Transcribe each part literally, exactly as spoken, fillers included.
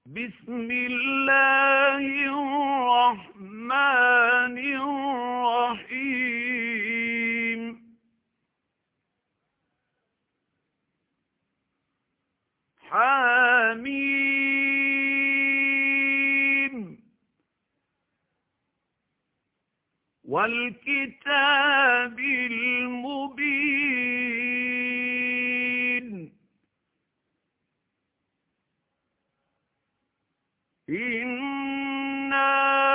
بسم الله الرحمن الرحيم حميم والكتاب المبين إنا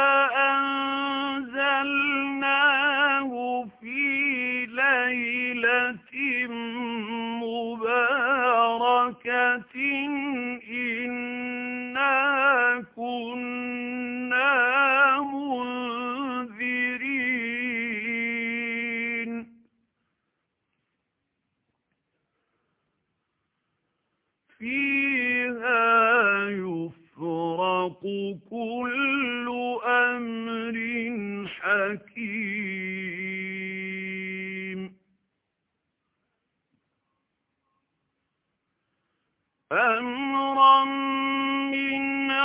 أنزلناه في ليلة مباركة إنا كنا منذرين فيها يفرق كل أمر حكيم أمرا من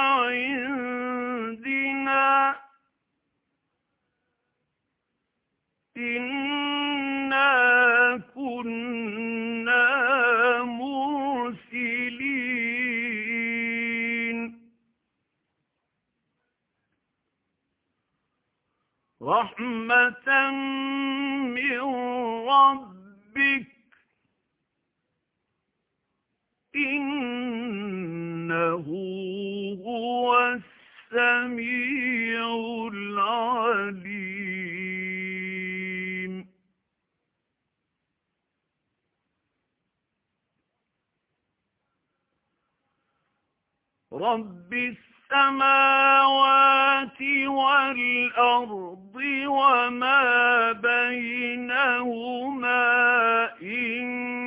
عندنا إنا كنا مرسلين رحمة من ربك إنه هو السميع العليم رب السماوات والأرض وما بينهما إن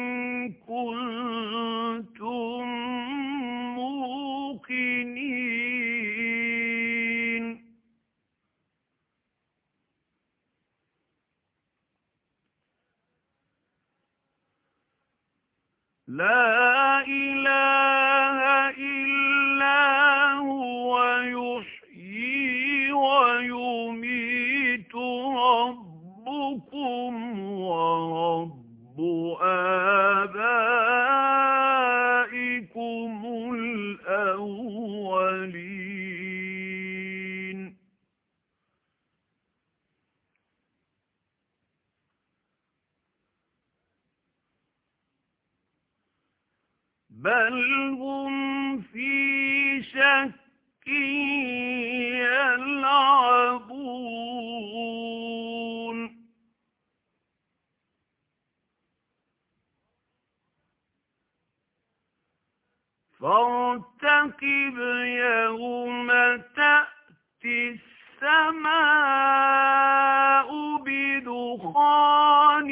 كنتم موقنين لا إله إلا هو يحيي ويميت ربكم ورب آبائكم الأولين بل هم في شك يلعبون فارتقب يوم تأتي السماء بدخان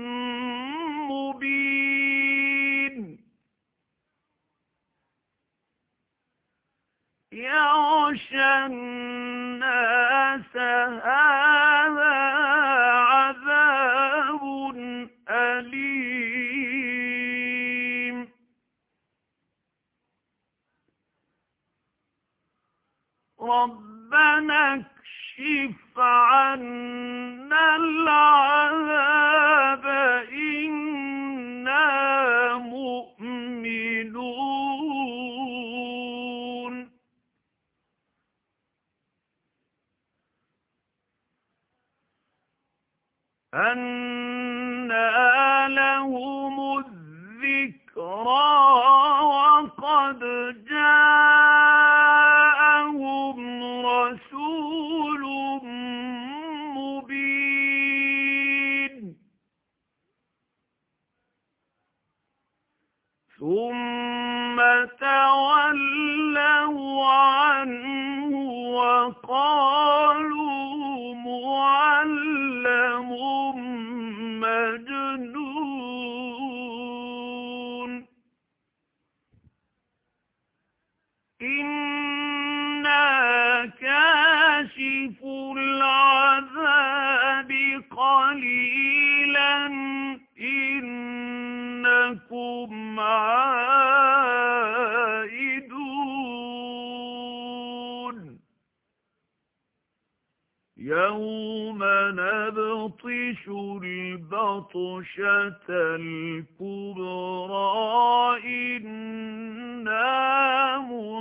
مبين يغشى الناس هذا عذاب أليم ربنا اكشف عنا العذاب إنا مؤمنون أنى لهم الذكرى وقد جاءهم رسول مبين ثم تولوا عنه وقالوا معلم مجنون إنا كاشف العذاب قليلا إنكم عائدون يوم نبطش البطشة الكبرى إنا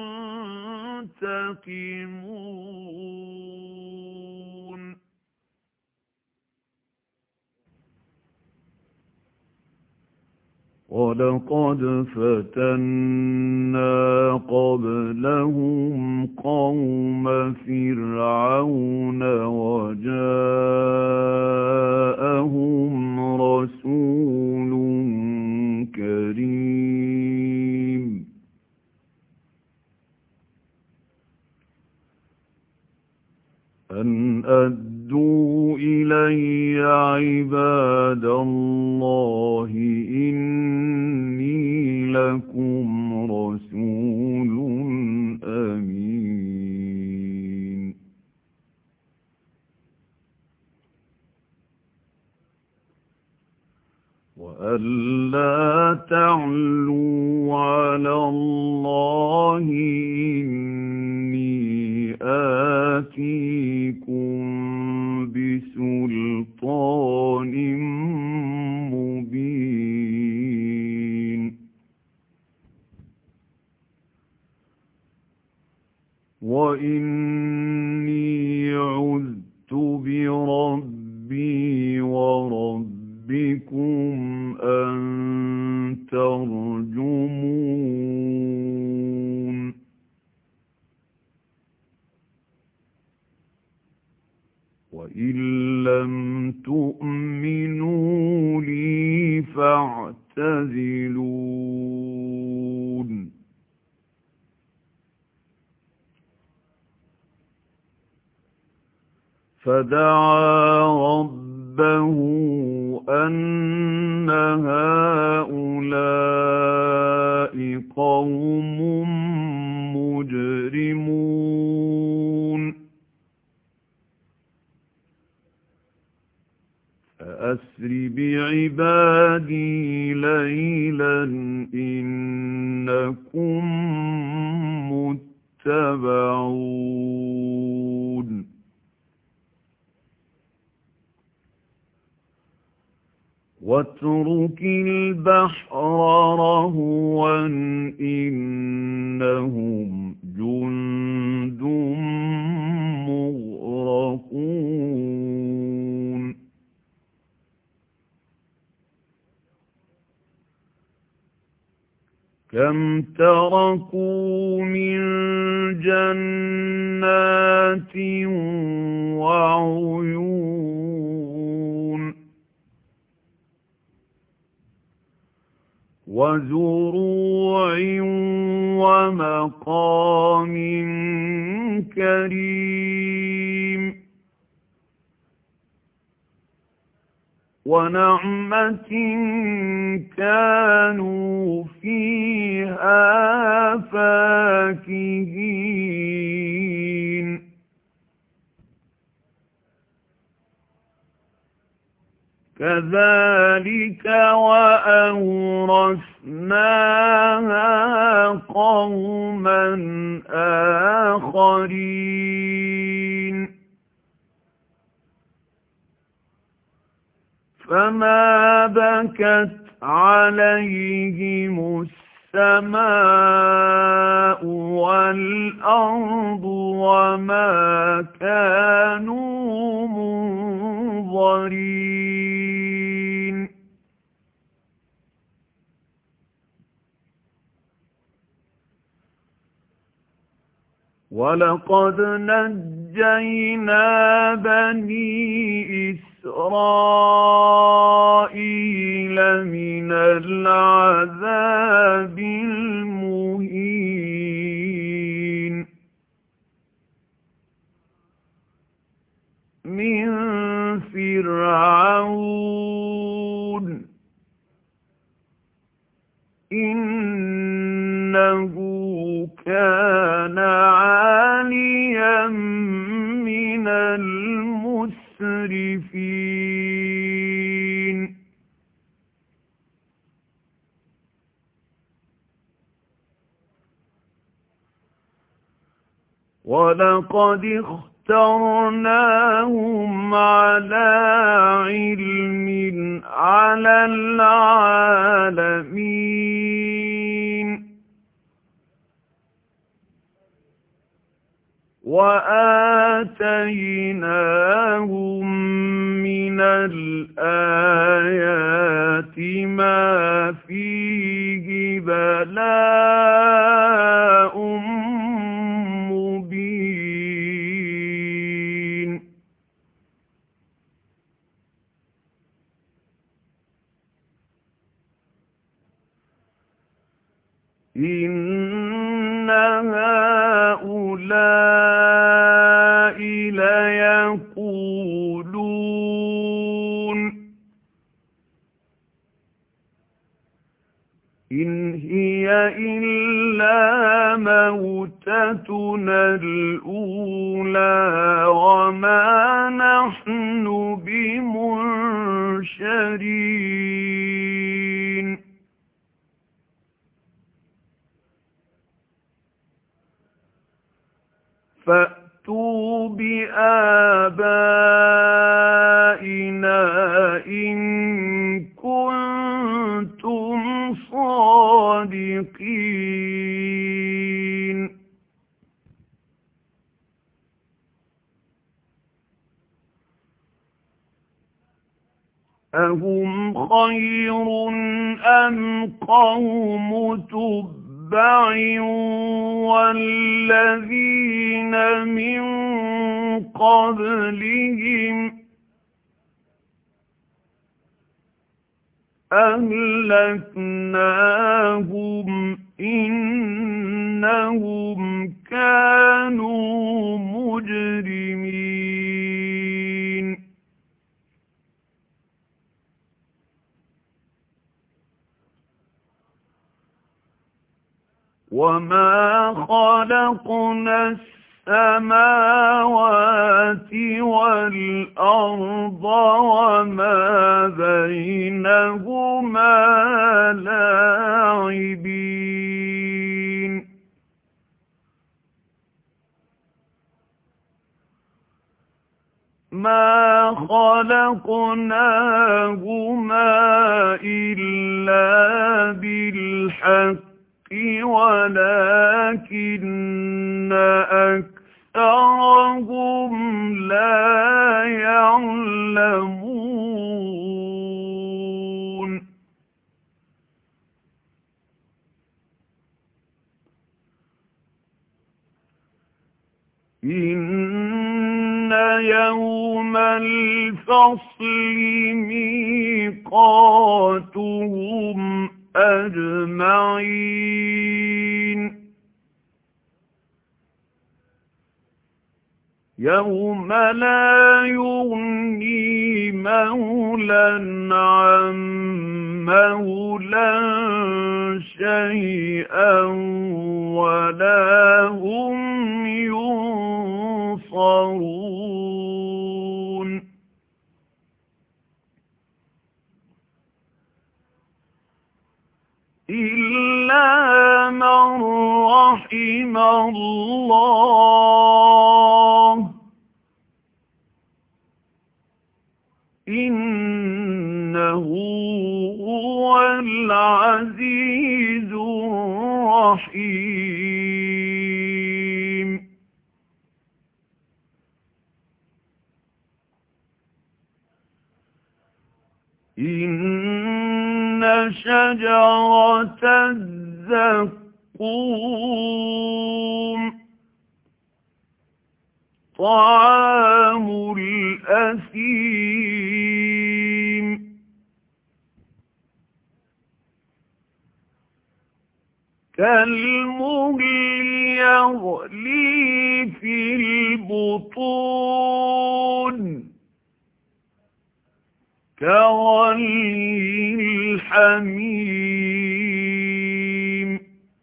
منتقمون ولقد فتنا قبلهم قوم فرعون وجاءهم رسول كريم أن أدوا إلي عباد الله إني لكم رسول أمين وألا تعلوا على الله إني آتيكم بسلطان مبين وإني عذت بربي وربكم أن ترجمون وإن لم تؤمنوا لي فاعتزلون فدعا ربه أن هؤلاء قوم مجرمون فأسر بعبادي ليلا إنكم متبعون واترك البحر رهوا إنهم جند مغرقون كم تركوا من جنات وعيون وزروع ومقام كريم ونعمة كانوا فيها فاكهين كذلك وأورثناها قوما آخرين فما بكت عليهم السماء والأرض وما كانوا منظرين ولقد نجينا بني إسرائيل من العذاب المهين من فرعون إنه كان عاليا من المسرفين ولقد اخْتَرْنَاهُمْ عَلَى عِلْمٍ عَلَى الْعَالَمِينَ وَآتَيْنَاهُمْ مِنَ الْآيَاتِ مَا فِيهِ بَلَاءٌ مُبِينٌ إِنَّ هَٰؤُلَاءِ لَيَقُولُونَ إِنْ هِيَ إِلَّا مَوْتَتُنَا الْأُولَىٰ وَمَا نَحْنُ بِمُنشَرِينَ فَأْتُوا بِآبَائِنَا إِن كُنتُمْ صَادِقِينَ أَهُمْ خَيْرٌ أَمْ قَوْمُ تُبَّعٍ وَالَّذِينَ مِن قَبْلِهِمْ أَهْلَكْنَاهُمْ إِنَّهُمْ كَانُوا مُجْرِمِينَ وَمَا خَلَقْنَا السَّمَاوَاتِ وَالْأَرْضَ وَمَا بَيْنَهُمَا لَاعِبِينَ مَا خَلَقْنَاهُمَا إِلَّا بِالْحَقِّ وَلَكِنَّ أَكْثَرَهُمْ لَا يَعْلَمُونَ إِنَّ يَوْمَ الْفَصْلِ مِيقَاتُهُمْ أَجْمَعِينَ يَوْمَ لَا يُغْنِي مَوْلًى عَن مَّوْلًى شَيْئًا وَلَا هُمْ يُنصَرُونَ إِلَّا مَن رَّحِمَ اللَّهُ إِنَّهُ هُوَ الْعَزِيزُ الرَّحِيمُ إِنَّ شَجَرَتَ الزَّقُّومِ طَعَامُ الْأَثِيمِ كَالْمُهْلِ يَغْلِي فِي الْبُطُونِ كَغَلْيِ الْحَمِيمِ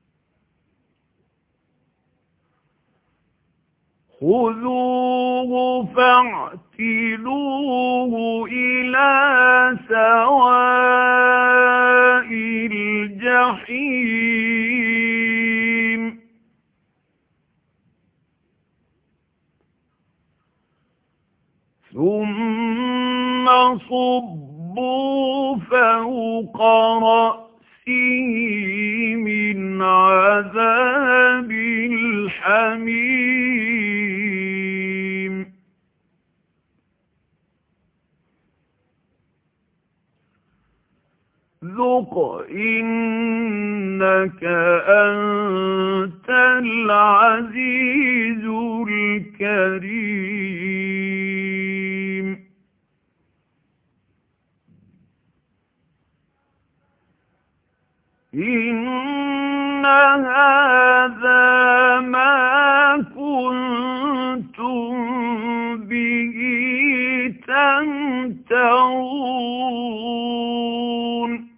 خُذُوهُ فَاعْتِلُوهُ إِلَى سَوَاءِ الْجَحِيمِ. ثم صبوا فوق رأسه من عذاب الحميم ذق إنك أنت العزيز الكريم إن هذا ما كنتم به تمترون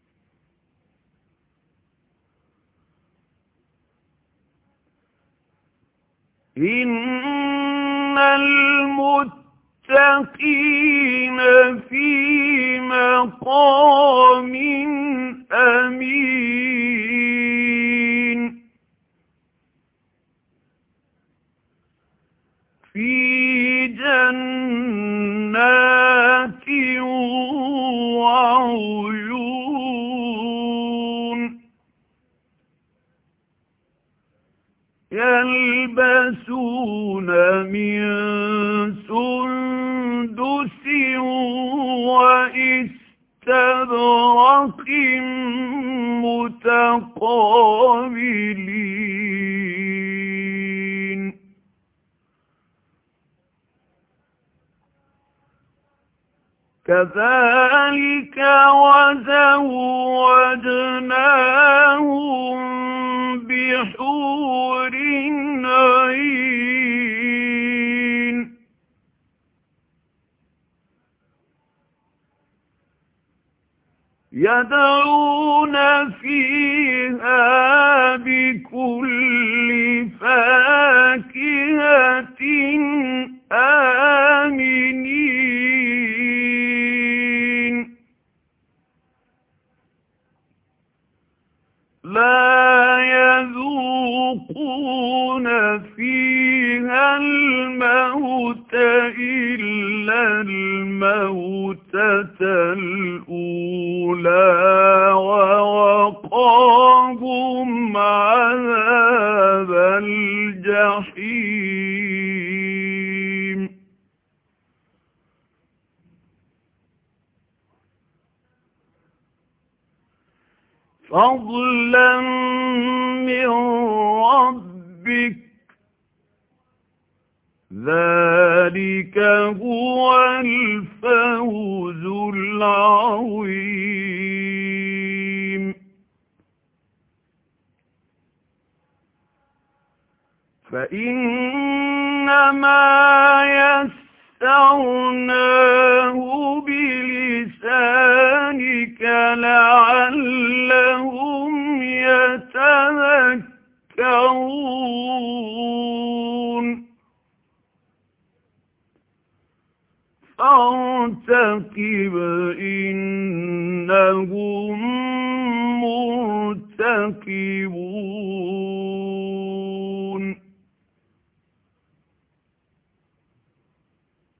إن المتقين في مقام أمين في جنات وعيون يلبسون من سندس وإستبرق متقابلين كذلك وزوجناهم بحور عين يدعون فيها بكل فاكهة آمنين لا يذوقون فيها الموت إلا الموتة الأولى ووقاهم عذاب الجحيم فضلا من ربك ذلك هو الفوز العظيم فإنما يسرناه بلسانك لعلهم يتذكرون فارتقب إنهم مرتقبون